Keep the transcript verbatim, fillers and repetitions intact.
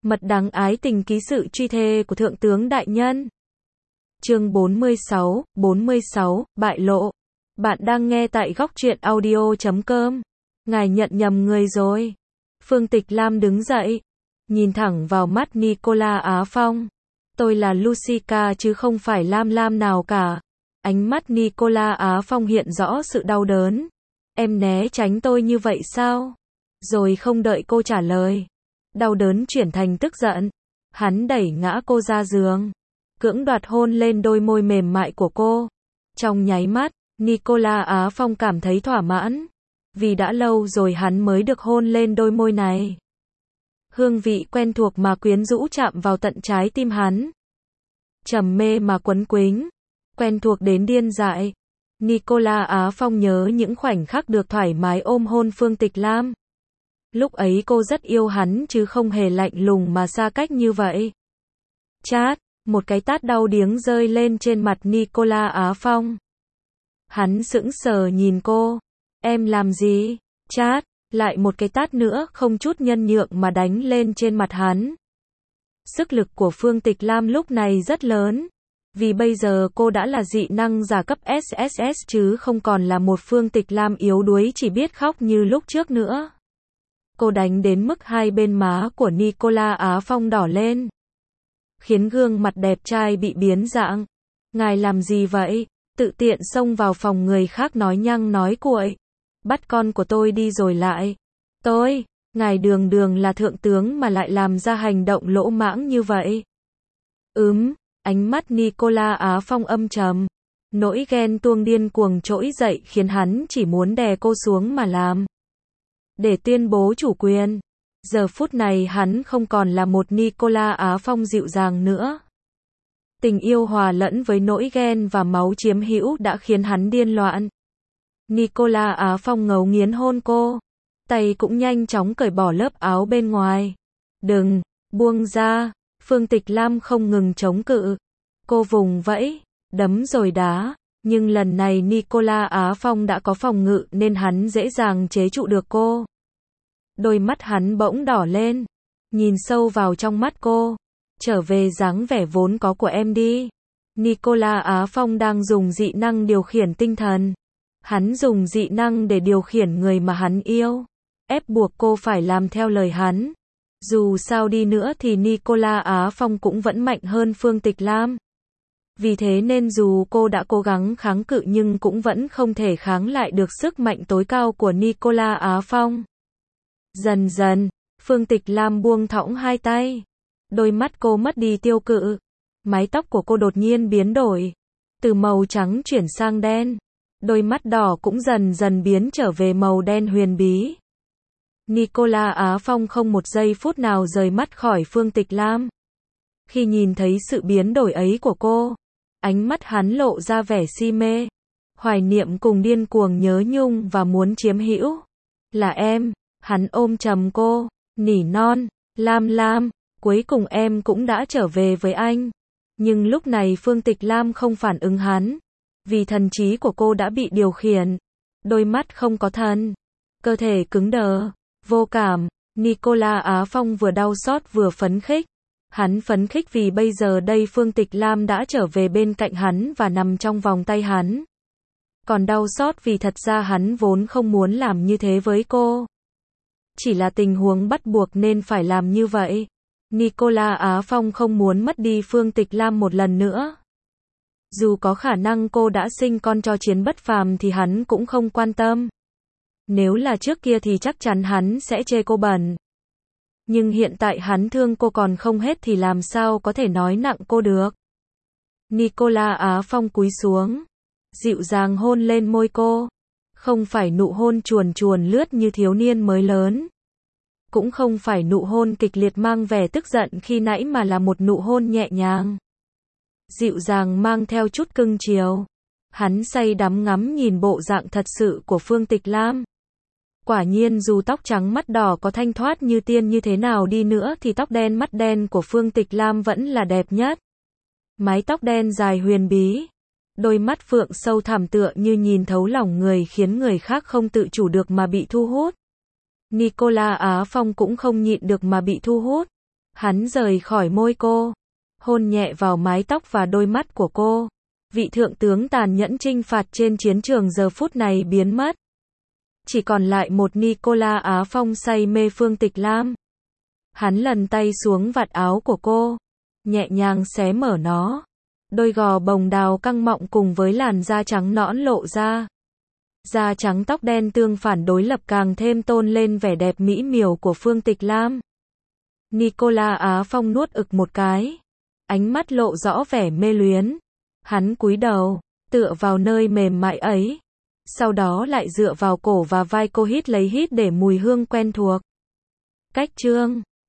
Mật đắng ái tình ký sự truy thê của Thượng tướng Đại Nhân. Chương bốn mươi sáu, bốn mươi sáu, bại lộ. Bạn đang nghe tại góc truyện audio chấm com. Ngài nhận nhầm người rồi. Phương Tịch Lam đứng dậy, nhìn thẳng vào mắt Nicola Á Phong. Tôi là Lucica chứ không phải Lam Lam nào cả. Ánh mắt Nicola Á Phong hiện rõ sự đau đớn. Em né tránh tôi như vậy sao? Rồi không đợi cô trả lời, đau đớn chuyển thành tức giận. Hắn đẩy ngã cô ra giường, cưỡng đoạt hôn lên đôi môi mềm mại của cô. Trong nháy mắt, Nicola Á Phong cảm thấy thỏa mãn. Vì đã lâu rồi hắn mới được hôn lên đôi môi này. Hương vị quen thuộc mà quyến rũ chạm vào tận trái tim hắn. Trầm mê mà quấn quýnh, quen thuộc đến điên dại. Nicola Á Phong nhớ những khoảnh khắc được thoải mái ôm hôn Phương Tịch Lam. Lúc ấy cô rất yêu hắn chứ không hề lạnh lùng mà xa cách như vậy. Chát, một cái tát đau điếng rơi lên trên mặt Nicola Á Phong. Hắn sững sờ nhìn cô. Em làm gì? Chát, lại một cái tát nữa không chút nhân nhượng mà đánh lên trên mặt hắn. Sức lực của Phương Tịch Lam lúc này rất lớn. Vì bây giờ cô đã là dị năng giả cấp ét ét ét chứ không còn là một Phương Tịch Lam yếu đuối chỉ biết khóc như lúc trước nữa. Cô đánh đến mức hai bên má của Nicola Á Phong đỏ lên, khiến gương mặt đẹp trai bị biến dạng. Ngài làm gì vậy? Tự tiện xông vào phòng người khác nói nhăng nói cuội. Bắt con của tôi đi rồi lại. Tôi, ngài đường đường là thượng tướng mà lại làm ra hành động lỗ mãng như vậy. Ừm, ánh mắt Nicola Á Phong âm trầm. Nỗi ghen tuông điên cuồng trỗi dậy khiến hắn chỉ muốn đè cô xuống mà làm. Để tuyên bố chủ quyền. Giờ phút này hắn không còn là một Nicola Á Phong dịu dàng nữa. Tình yêu hòa lẫn với nỗi ghen và máu chiếm hữu đã khiến hắn điên loạn. Nicola Á Phong ngấu nghiến hôn cô. Tay cũng nhanh chóng cởi bỏ lớp áo bên ngoài. Đừng, buông ra. Phương Tịch Lam không ngừng chống cự. Cô vùng vẫy, đấm rồi đá. Nhưng lần này Nicola Á Phong đã có phòng ngự nên hắn dễ dàng chế trụ được cô. Đôi mắt hắn bỗng đỏ lên. Nhìn sâu vào trong mắt cô. Trở về dáng vẻ vốn có của em đi. Nicola Á Phong đang dùng dị năng điều khiển tinh thần. Hắn dùng dị năng để điều khiển người mà hắn yêu. Ép buộc cô phải làm theo lời hắn. Dù sao đi nữa thì Nicola Á Phong cũng vẫn mạnh hơn Phương Tịch Lam. Vì thế nên dù cô đã cố gắng kháng cự nhưng cũng vẫn không thể kháng lại được sức mạnh tối cao của Nicola Á Phong. Dần dần, Phương Tịch Lam buông thõng hai tay. Đôi mắt cô mất đi tiêu cự. Mái tóc của cô đột nhiên biến đổi. Từ màu trắng chuyển sang đen. Đôi mắt đỏ cũng dần dần biến trở về màu đen huyền bí. Nicola Á Phong không một giây phút nào rời mắt khỏi Phương Tịch Lam. Khi nhìn thấy sự biến đổi ấy của cô, ánh mắt hắn lộ ra vẻ si mê, hoài niệm cùng điên cuồng nhớ nhung và muốn chiếm hữu. Là em, hắn ôm chầm cô, nỉ non, Lam Lam, cuối cùng em cũng đã trở về với anh. Nhưng lúc này Phương Tịch Lam không phản ứng hắn, vì thần trí của cô đã bị điều khiển. Đôi mắt không có thần, cơ thể cứng đờ, vô cảm. Nicola Á Phong vừa đau xót vừa phấn khích. Hắn phấn khích vì bây giờ đây Phương Tịch Lam đã trở về bên cạnh hắn và nằm trong vòng tay hắn. Còn đau xót vì thật ra hắn vốn không muốn làm như thế với cô. Chỉ là tình huống bắt buộc nên phải làm như vậy. Nicola Á Phong không muốn mất đi Phương Tịch Lam một lần nữa. Dù có khả năng cô đã sinh con cho Chiến Bất Phàm thì hắn cũng không quan tâm. Nếu là trước kia thì chắc chắn hắn sẽ chê cô bẩn. Nhưng hiện tại hắn thương cô còn không hết thì làm sao có thể nói nặng cô được. Nicola Á Phong cúi xuống, dịu dàng hôn lên môi cô. Không phải nụ hôn chuồn chuồn lướt như thiếu niên mới lớn. Cũng không phải nụ hôn kịch liệt mang vẻ tức giận khi nãy mà là một nụ hôn nhẹ nhàng, dịu dàng mang theo chút cưng chiều. Hắn say đắm ngắm nhìn bộ dạng thật sự của Phương Tịch Lam. Quả nhiên dù tóc trắng mắt đỏ có thanh thoát như tiên như thế nào đi nữa thì tóc đen mắt đen của Phương Tịch Lam vẫn là đẹp nhất. Mái tóc đen dài huyền bí. Đôi mắt phượng sâu thẳm tựa như nhìn thấu lòng người khiến người khác không tự chủ được mà bị thu hút. Nicola Á Phong cũng không nhịn được mà bị thu hút. Hắn rời khỏi môi cô, hôn nhẹ vào mái tóc và đôi mắt của cô. Vị thượng tướng tàn nhẫn chinh phạt trên chiến trường giờ phút này biến mất. Chỉ còn lại một Nicola Á Phong say mê Phương Tịch Lam. Hắn lần tay xuống vạt áo của cô, nhẹ nhàng xé mở nó. Đôi gò bồng đào căng mọng cùng với làn da trắng nõn lộ ra. Da trắng tóc đen tương phản đối lập càng thêm tôn lên vẻ đẹp mỹ miều của Phương Tịch Lam. Nicola Á Phong nuốt ực một cái, ánh mắt lộ rõ vẻ mê luyến. Hắn cúi đầu, tựa vào nơi mềm mại ấy, sau đó lại dựa vào cổ và vai cô, hít lấy hít để mùi hương quen thuộc. Cách chương